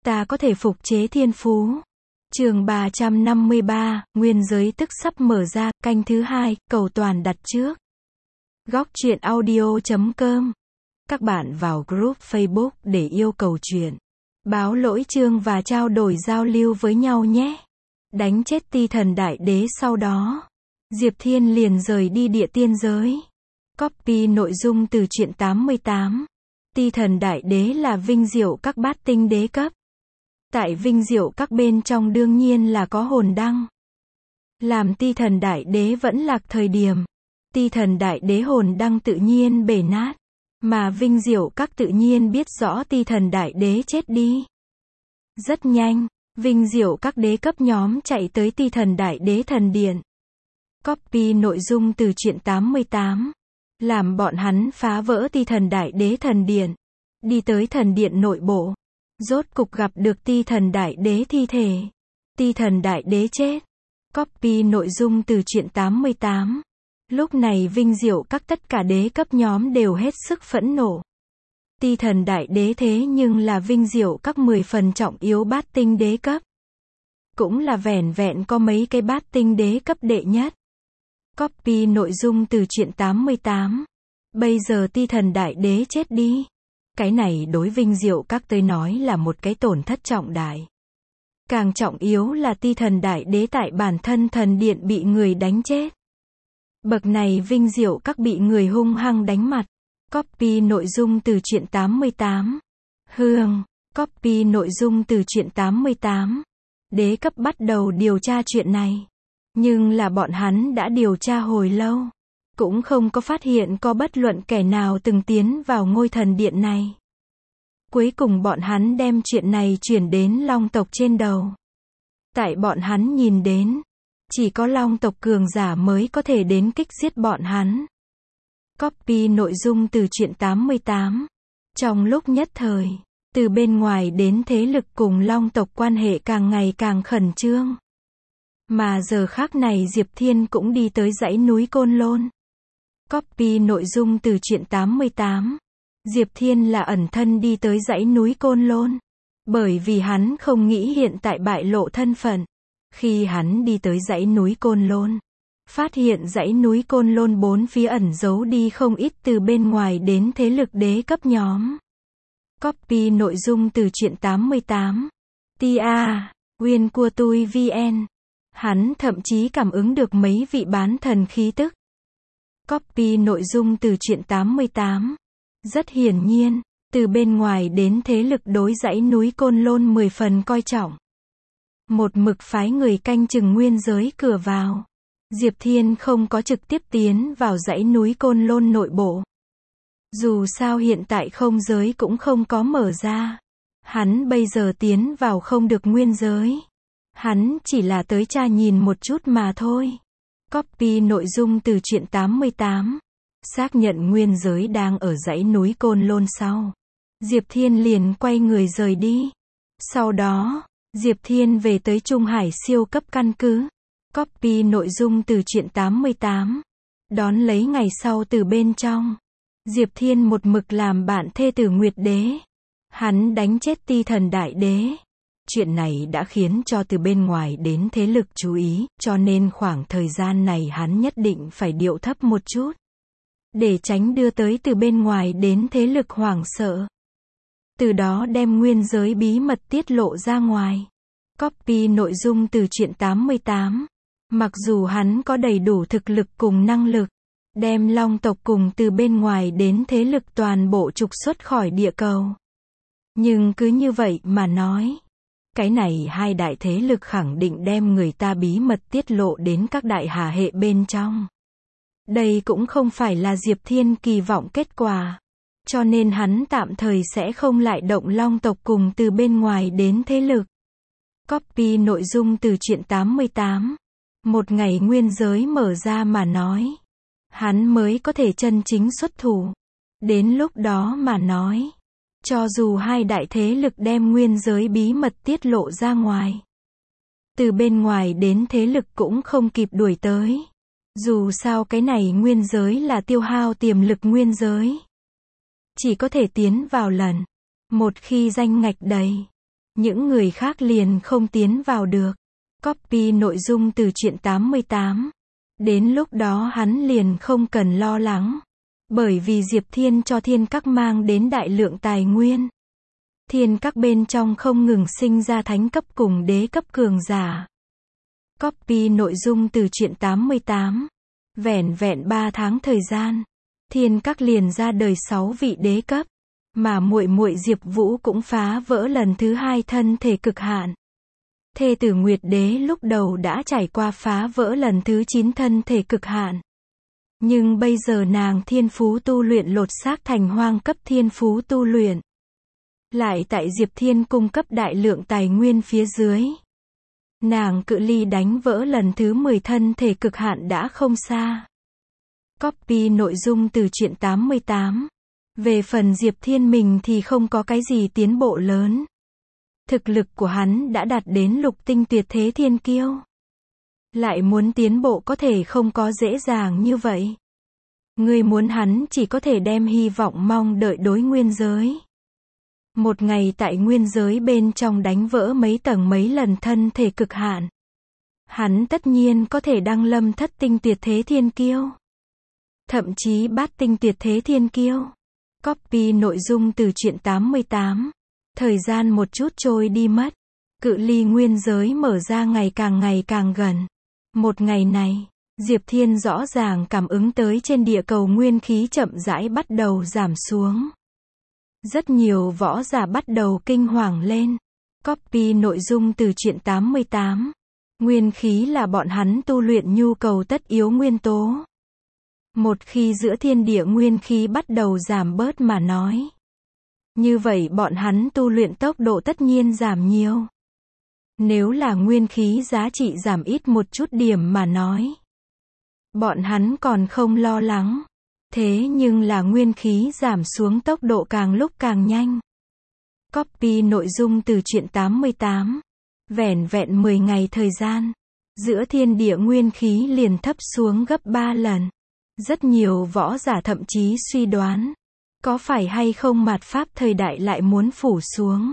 Ta có thể phục chế thiên phú. Chương 353, nguyên giới tức sắp mở ra, canh thứ 2, cầu toàn đặt trước. Góc truyện audio.com. Các bạn vào group Facebook để yêu cầu truyện, báo lỗi chương và trao đổi giao lưu với nhau nhé. Đánh chết Ti Thần Đại Đế sau đó, Diệp Thiên liền rời đi địa tiên giới. Copy nội dung từ truyện 88. Ti Thần Đại Đế là vinh diệu các bát tinh đế cấp. Tại vinh diệu các bên trong đương nhiên là có hồn đăng. Làm Ti Thần Đại Đế vẫn lạc thời điểm, Ti Thần Đại Đế hồn đăng tự nhiên bể nát, mà vinh diệu các tự nhiên biết rõ Ti Thần Đại Đế chết đi. Rất nhanh, vinh diệu các đế cấp nhóm chạy tới Ti Thần Đại Đế thần điện. Copy nội dung từ truyện 88. Làm bọn hắn phá vỡ Ti Thần Đại Đế thần điện, đi tới thần điện nội bộ. Rốt cục gặp được Ti Thần Đại Đế thi thể. Ti Thần Đại Đế chết. Copy nội dung từ truyện 88. Lúc này vinh diệu các tất cả đế cấp nhóm đều hết sức phẫn nộ. Ti Thần Đại Đế thế nhưng là vinh diệu các 10 phần trọng yếu bát tinh đế cấp. Cũng là vẻn vẹn có mấy cái bát tinh đế cấp đệ nhất. Copy nội dung từ truyện 88. Bây giờ Ti Thần Đại Đế chết đi. Cái này đối vinh diệu các tới nói là một cái tổn thất trọng đại. Càng trọng yếu là Ti Thần Đại Đế tại bản thân thần điện bị người đánh chết. Bậc này vinh diệu các bị người hung hăng đánh mặt. Copy nội dung từ truyện 88. Hương. Copy nội dung từ truyện 88. Đế cấp bắt đầu điều tra chuyện này. Nhưng là bọn hắn đã điều tra hồi lâu, cũng không có phát hiện có bất luận kẻ nào từng tiến vào ngôi thần điện này. Cuối cùng bọn hắn đem chuyện này chuyển đến Long tộc trên đầu. Tại bọn hắn nhìn đến, chỉ có Long tộc cường giả mới có thể đến kích giết bọn hắn. Copy nội dung từ truyện 88. Trong lúc nhất thời, từ bên ngoài đến thế lực cùng Long tộc quan hệ càng ngày càng khẩn trương. Mà giờ khác này Diệp Thiên cũng đi tới dãy núi Côn Lôn. Copy nội dung từ truyện 88. Diệp Thiên là ẩn thân đi tới dãy núi Côn Lôn. Bởi vì hắn không nghĩ hiện tại bại lộ thân phận. Khi hắn đi tới dãy núi Côn Lôn, phát hiện dãy núi Côn Lôn bốn phía ẩn giấu đi không ít từ bên ngoài đến thế lực đế cấp nhóm. Copy nội dung từ truyện 88. Tia, Nguyên của tôi VN. Hắn thậm chí cảm ứng được mấy vị bán thần khí tức. Copy nội dung từ truyện 88. Rất hiển nhiên, từ bên ngoài đến thế lực đối dãy núi Côn Lôn 10 phần coi trọng. Một mực phái người canh chừng nguyên giới cửa vào. Diệp Thiên không có trực tiếp tiến vào dãy núi Côn Lôn nội bộ. Dù sao hiện tại không giới cũng không có mở ra. Hắn bây giờ tiến vào không được nguyên giới. Hắn chỉ là tới tra nhìn một chút mà thôi. Copy nội dung từ truyện 88. Xác nhận nguyên giới đang ở dãy núi Côn Lôn sau, Diệp Thiên liền quay người rời đi. Sau đó, Diệp Thiên về tới Trung Hải siêu cấp căn cứ. Copy nội dung từ truyện 88. Đón lấy ngày sau từ bên trong, Diệp Thiên một mực làm bạn thê tử Nguyệt Đế. Hắn đánh chết Ti Thần Đại Đế. Chuyện này đã khiến cho từ bên ngoài đến thế lực chú ý, cho nên khoảng thời gian này hắn nhất định phải điệu thấp một chút. Để tránh đưa tới từ bên ngoài đến thế lực hoảng sợ. Từ đó đem nguyên giới bí mật tiết lộ ra ngoài. Copy nội dung từ truyện 88. Mặc dù hắn có đầy đủ thực lực cùng năng lực, đem Long tộc cùng từ bên ngoài đến thế lực toàn bộ trục xuất khỏi địa cầu. Nhưng cứ như vậy mà nói, cái này hai đại thế lực khẳng định đem người ta bí mật tiết lộ đến các đại hà hệ bên trong. Đây cũng không phải là Diệp Thiên kỳ vọng kết quả. Cho nên hắn tạm thời sẽ không lại động Long tộc cùng từ bên ngoài đến thế lực. Copy nội dung từ truyện 88. Một ngày nguyên giới mở ra mà nói, hắn mới có thể chân chính xuất thủ. Đến lúc đó mà nói, cho dù hai đại thế lực đem nguyên giới bí mật tiết lộ ra ngoài, từ bên ngoài đến thế lực cũng không kịp đuổi tới. Dù sao cái này nguyên giới là tiêu hao tiềm lực nguyên giới. Chỉ có thể tiến vào lần một khi danh ngạch đầy. những người khác liền không tiến vào được. Copy nội dung từ truyện 88. Đến lúc đó hắn liền không cần lo lắng. Bởi vì Diệp Thiên cho thiên các mang đến đại lượng tài nguyên. Thiên các bên trong không ngừng sinh ra thánh cấp cùng đế cấp cường giả. Copy nội dung từ truyện 88. Vẻn vẹn 3 tháng thời gian, thiên các liền ra đời 6 vị đế cấp, mà muội muội Diệp Vũ cũng phá vỡ lần thứ 2 thân thể cực hạn. Thê tử Nguyệt Đế lúc đầu đã trải qua phá vỡ lần thứ 9 thân thể cực hạn. Nhưng bây giờ nàng thiên phú tu luyện lột xác thành hoang cấp thiên phú tu luyện. Lại tại Diệp Thiên cung cấp đại lượng tài nguyên phía dưới. Nàng cự ly đánh vỡ lần thứ 10 thân thể cực hạn đã không xa. Copy nội dung từ truyện 88. Về phần Diệp Thiên mình thì không có cái gì tiến bộ lớn. Thực lực của hắn đã đạt đến lục tinh tuyệt thế thiên kiêu. Lại muốn tiến bộ có thể không có dễ dàng như vậy. Người muốn hắn chỉ có thể đem hy vọng mong đợi đối nguyên giới. Một ngày tại nguyên giới bên trong đánh vỡ mấy tầng mấy lần thân thể cực hạn. Hắn tất nhiên có thể đăng lâm thất tinh tuyệt thế thiên kiêu. Thậm chí bát tinh tuyệt thế thiên kiêu. Copy nội dung từ truyện 88. Thời gian một chút trôi đi mất. Cự ly nguyên giới mở ra ngày càng gần. Một ngày này, Diệp Thiên rõ ràng cảm ứng tới trên địa cầu nguyên khí chậm rãi bắt đầu giảm xuống. Rất nhiều võ giả bắt đầu kinh hoàng lên. Copy nội dung từ truyện 88. Nguyên khí là bọn hắn tu luyện nhu cầu tất yếu nguyên tố. Một khi giữa thiên địa nguyên khí bắt đầu giảm bớt mà nói. Như vậy bọn hắn tu luyện tốc độ tất nhiên giảm nhiều. Nếu là nguyên khí giá trị giảm ít một chút điểm mà nói. Bọn hắn còn không lo lắng. Thế nhưng là nguyên khí giảm xuống tốc độ càng lúc càng nhanh. Copy nội dung từ truyện 88. Vẻn vẹn 10 ngày thời gian. Giữa thiên địa nguyên khí liền thấp xuống gấp 3 lần. Rất nhiều võ giả thậm chí suy đoán. Có phải hay không mạt pháp thời đại lại muốn phủ xuống.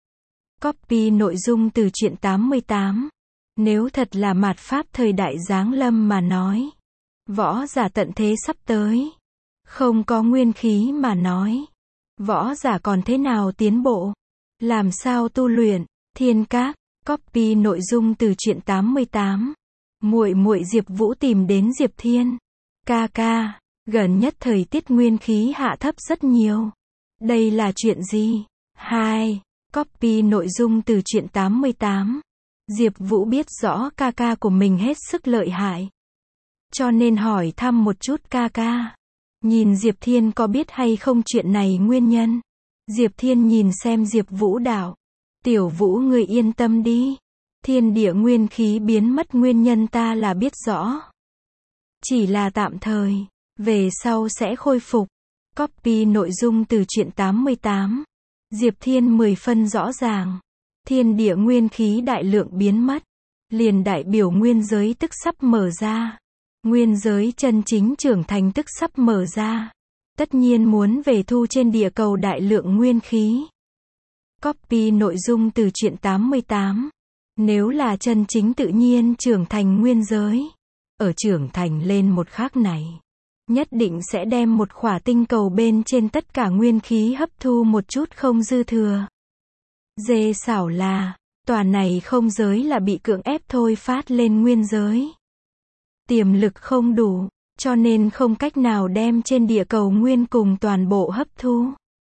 Copy nội dung từ truyện 88. Nếu thật là mạt pháp thời đại giáng lâm mà nói. Võ giả tận thế sắp tới. Không có nguyên khí mà nói. Võ giả còn thế nào tiến bộ? Làm sao tu luyện? Thiên các. Copy nội dung từ truyện 88. Muội muội Diệp Vũ tìm đến Diệp Thiên. Ca ca, gần nhất thời tiết nguyên khí hạ thấp rất nhiều. Đây là chuyện gì? 2. Copy nội dung từ truyện 88. Diệp Vũ biết rõ ca ca của mình hết sức lợi hại. Cho nên hỏi thăm một chút ca ca. Nhìn Diệp Thiên có biết hay không chuyện này nguyên nhân. Diệp Thiên nhìn xem Diệp Vũ đạo. Tiểu Vũ ngươi yên tâm đi. Thiên địa nguyên khí biến mất nguyên nhân ta là biết rõ. Chỉ là tạm thời. Về sau sẽ khôi phục. Copy nội dung từ truyện 88. Diệp Thiên 10 phân rõ ràng. Thiên địa nguyên khí đại lượng biến mất. Liền đại biểu nguyên giới tức sắp mở ra. Nguyên giới chân chính trưởng thành tức sắp mở ra. Tất nhiên muốn về thu trên địa cầu đại lượng nguyên khí. Copy nội dung từ truyện 88. Nếu là chân chính tự nhiên trưởng thành nguyên giới. Ở trưởng thành lên một khắc này. Nhất định sẽ đem một khỏa tinh cầu bên trên tất cả nguyên khí hấp thu một chút không dư thừa. Dê xảo là, tòa này không giới là bị cưỡng ép thôi phát lên nguyên giới. Tiềm lực không đủ, cho nên không cách nào đem trên địa cầu nguyên cùng toàn bộ hấp thu.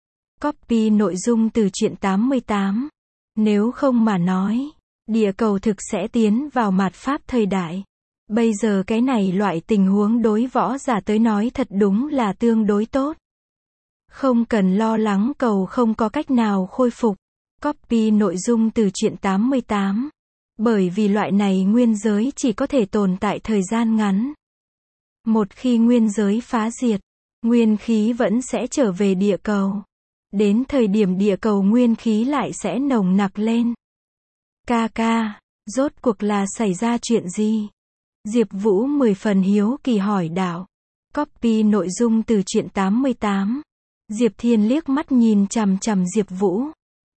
Copy nội dung từ truyện 88. Nếu không mà nói, địa cầu thực sẽ tiến vào mạt pháp thời đại. Bây giờ cái này loại tình huống đối võ giả tới nói thật đúng là tương đối tốt. Không cần lo lắng cầu không có cách nào khôi phục. Copy nội dung từ truyện 88. Bởi vì loại này nguyên giới chỉ có thể tồn tại thời gian ngắn. Một khi nguyên giới phá diệt, nguyên khí vẫn sẽ trở về địa cầu. Đến thời điểm địa cầu nguyên khí lại sẽ nồng nặc lên. Ca ca, rốt cuộc là xảy ra chuyện gì? Diệp Vũ 10 phần hiếu kỳ hỏi đạo. Copy nội dung từ truyện 88. Diệp Thiên liếc mắt nhìn chằm chằm Diệp Vũ.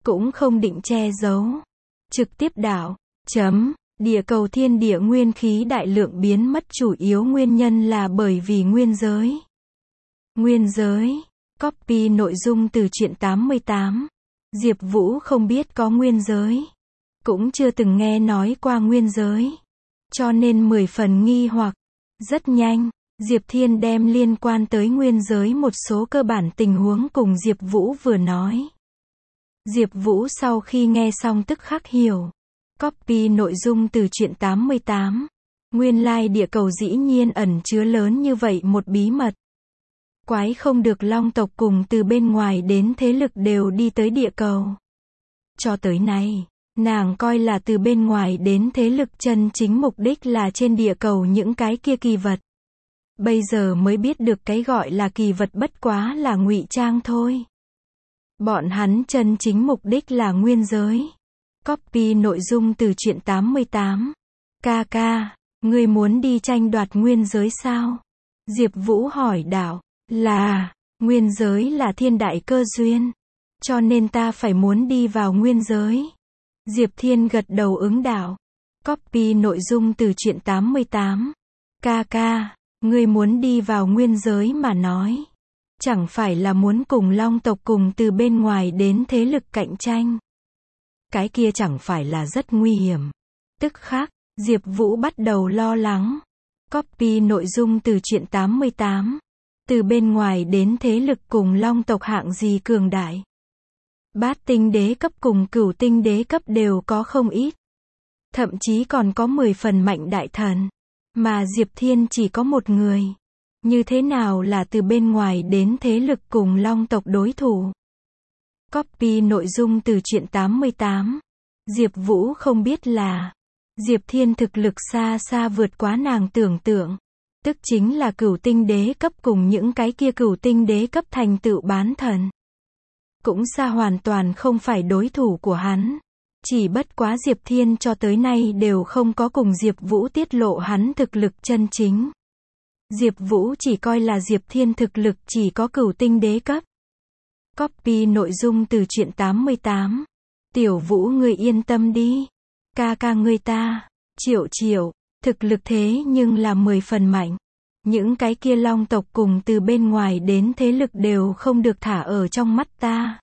cũng không định che giấu. Trực tiếp đạo. Địa cầu thiên địa nguyên khí đại lượng biến mất chủ yếu nguyên nhân là bởi vì nguyên giới. Nguyên giới. Copy nội dung từ truyện 88. Diệp Vũ không biết có nguyên giới. Cũng chưa từng nghe nói qua nguyên giới. Cho nên 10 phần nghi hoặc. Rất nhanh, Diệp Thiên đem liên quan tới nguyên giới một số cơ bản tình huống cùng Diệp Vũ vừa nói. Diệp Vũ sau khi nghe xong tức khắc hiểu. Copy nội dung từ truyện 88. Nguyên lai địa cầu dĩ nhiên ẩn chứa lớn như vậy một bí mật. Quái không được Long tộc cùng từ bên ngoài đến thế lực đều đi tới địa cầu. Cho tới nay, nàng coi là từ bên ngoài đến thế lực chân chính mục đích là trên địa cầu những cái kia kỳ vật. Bây giờ mới biết được cái gọi là kỳ vật bất quá là ngụy trang thôi. Bọn hắn chân chính mục đích là nguyên giới. Copy nội dung từ truyện 88. Ca ca, ngươi muốn đi tranh đoạt nguyên giới sao? Diệp Vũ hỏi đạo. Là, nguyên giới là thiên đại cơ duyên. Cho nên ta phải muốn đi vào nguyên giới. Diệp Thiên gật đầu ứng đạo. Copy nội dung từ truyện 88. Ca ca, ngươi muốn đi vào nguyên giới mà nói. Chẳng phải là muốn cùng Long tộc cùng từ bên ngoài đến thế lực cạnh tranh. Cái kia chẳng phải là rất nguy hiểm. Tức khắc, Diệp Vũ bắt đầu lo lắng. Copy nội dung từ truyện 88. Từ bên ngoài đến thế lực cùng Long tộc hạng gì cường đại. Bát tinh đế cấp cùng cửu tinh đế cấp đều có không ít. Thậm chí còn có 10 phần mạnh đại thần. Mà Diệp Thiên chỉ có một người. Như thế nào là từ bên ngoài đến thế lực cùng Long tộc đối thủ? Copy nội dung từ truyện 88. Diệp Vũ không biết là Diệp Thiên thực lực xa xa vượt quá nàng tưởng tượng. Tức chính là cửu tinh đế cấp cùng những cái kia cửu tinh đế cấp thành tựu bán thần. Cũng xa hoàn toàn không phải đối thủ của hắn. Chỉ bất quá Diệp Thiên cho tới nay đều không có cùng Diệp Vũ tiết lộ hắn thực lực chân chính. Diệp Vũ chỉ coi là Diệp Thiên thực lực chỉ có cửu tinh đế cấp. Copy nội dung từ truyện 88. Tiểu Vũ ngươi yên tâm đi. Ca ca ngươi ta, Triệu, thực lực thế nhưng là 10 phần mạnh. Những cái kia Long tộc cùng từ bên ngoài đến thế lực đều không được thả ở trong mắt ta.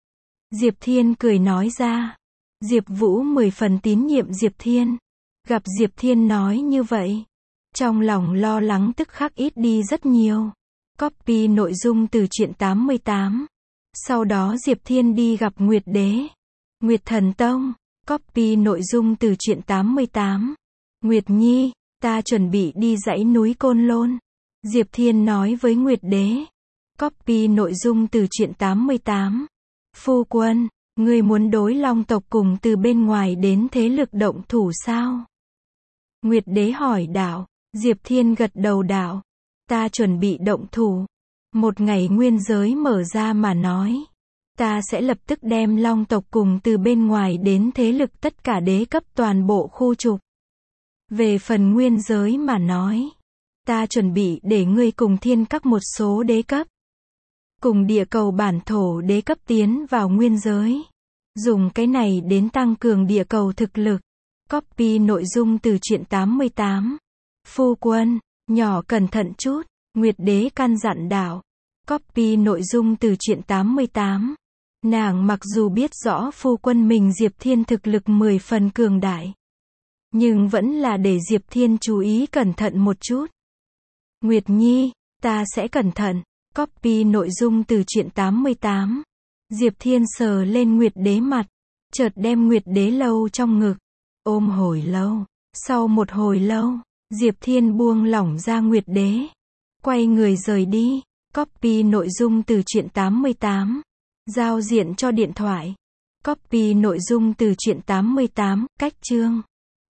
Diệp Thiên cười nói ra. Diệp Vũ 10 phần tín nhiệm Diệp Thiên. Gặp Diệp Thiên nói như vậy, trong lòng lo lắng tức khắc ít đi rất nhiều. Copy nội dung từ truyện 88. Sau đó Diệp Thiên đi gặp Nguyệt Đế, Nguyệt Thần Tông. Copy nội dung từ truyện 88. Nguyệt Nhi, ta chuẩn bị đi dãy núi Côn Lôn. Diệp Thiên nói với Nguyệt Đế. Copy nội dung từ truyện 88. Phu quân, ngươi muốn đối Long tộc cùng từ bên ngoài đến thế lực động thủ sao? Nguyệt Đế hỏi đạo. Diệp Thiên gật đầu đạo. Ta chuẩn bị động thủ. Một ngày nguyên giới mở ra mà nói. Ta sẽ lập tức đem Long tộc cùng từ bên ngoài đến thế lực tất cả đế cấp toàn bộ khu trục. Về phần nguyên giới mà nói. Ta chuẩn bị để ngươi cùng thiên các một số đế cấp. Cùng địa cầu bản thổ đế cấp tiến vào nguyên giới. Dùng cái này đến tăng cường địa cầu thực lực. Copy nội dung từ truyện 88. Phu quân, nhỏ cẩn thận chút. Nguyệt Đế căn dặn đạo. Copy nội dung từ truyện 88. Nàng mặc dù biết rõ phu quân mình Diệp Thiên thực lực 10 phần cường đại. Nhưng vẫn là để Diệp Thiên chú ý cẩn thận một chút. Nguyệt Nhi, ta sẽ cẩn thận. Copy nội dung từ truyện 88. Diệp Thiên sờ lên Nguyệt Đế mặt. Chợt đem Nguyệt Đế lâu trong ngực. Ôm hồi lâu. Sau một hồi lâu, Diệp Thiên buông lỏng ra Nguyệt Đế. Quay người rời đi. Copy nội dung từ truyện 88. Giao diện cho điện thoại. Copy nội dung từ truyện 88, cách chương.